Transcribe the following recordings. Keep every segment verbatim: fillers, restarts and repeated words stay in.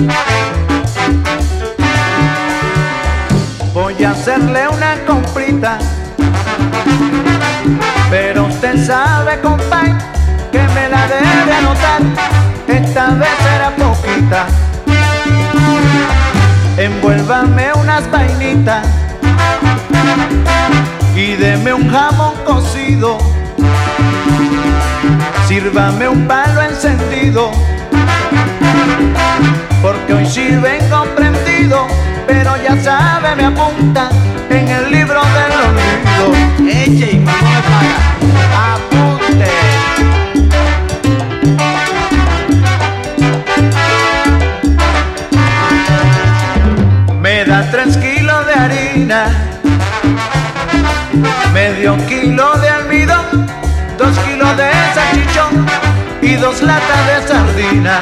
Voy a hacerle una comprita, pero usted sabe, compay, que me la debe anotar. Esta vez será poquita. Envuélvame unas vainitas y deme un jamón cocido. Sírvame un palo encendido, porque hoy sí vengo prendido. Pero ya sabe, me apunta en el libro del olvido. Eche, ¿y cómo me paga? Apunte. Me da tres kilos de harina, medio kilo de almidón, dos kilos de salchichón y dos latas de sardina.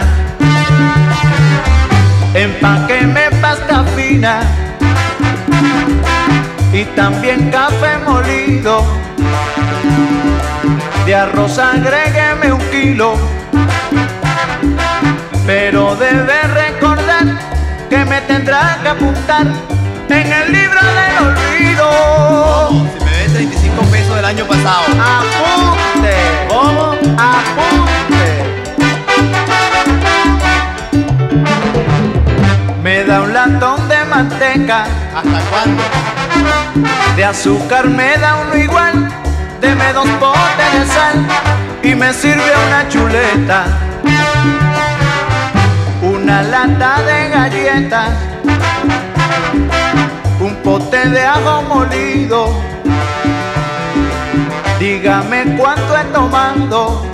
Empáqueme pasta fina y también café molido. De arroz agrégueme un kilo, pero debe recordar que me tendrá que apuntar en el libro del olvido. ¿Cómo? Si me ven treinta y cinco pesos del año pasado. Apunte. ¿Cómo? Apunte. Me da un latón de manteca. ¿Hasta cuándo? De azúcar me da uno igual. Deme dos botes de sal y me sirve una chuleta. Una lata de galletas, un pote de ajo molido. Dígame cuánto he tomado,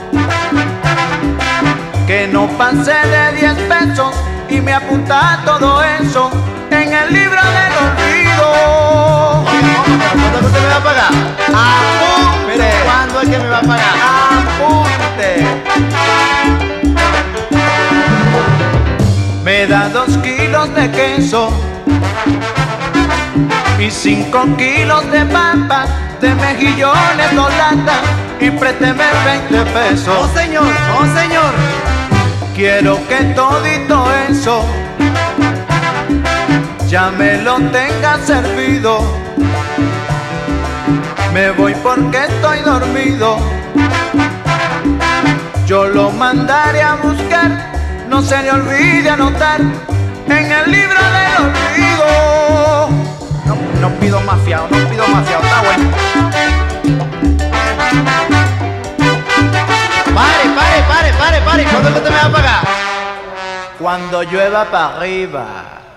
que no pase de diez pesos, y me apunta todo eso en el libro del olvido. Oye, ¿cómo? ¿Pero cuándo es que usted me va a pagar? Apunte. ¿Pero cuándo es que me va a pagar? Apunte. Me da dos kilos de queso y cinco kilos de papas, de mejillones, dos latas, y présteme veinte pesos. ¡Oh, señor! ¡Oh, señor! Quiero que todito eso ya me lo tenga servido. Me voy porque estoy dormido. Yo lo mandaré a buscar. No se le olvide anotar en el libro del olvido. No, no pido más fiado, no pido más fiado. Está bueno. Pare, pare, pare, pare, pare. ¿Cuándo es que usted me va a pagar? Cuando llueva para arriba.